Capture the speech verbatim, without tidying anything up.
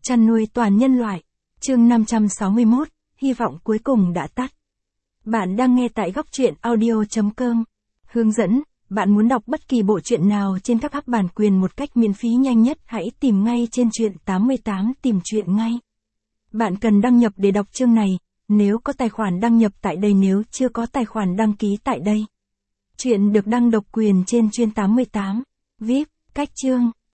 Chăn nuôi toàn nhân loại. Chương năm trăm sáu mươi mốt, hy vọng cuối cùng đã tắt. Bạn đang nghe tại góc truyện audio chấm com. Hướng dẫn, bạn muốn đọc bất kỳ bộ truyện nào trên các app bản quyền một cách miễn phí nhanh nhất, hãy tìm ngay trên truyện tám mươi tám tìm truyện ngay. Bạn cần đăng nhập để đọc chương này, nếu có tài khoản đăng nhập tại đây, nếu chưa có tài khoản đăng ký tại đây. Truyện được đăng độc quyền trên truyện tám mươi tám. vê i pê, cách chương.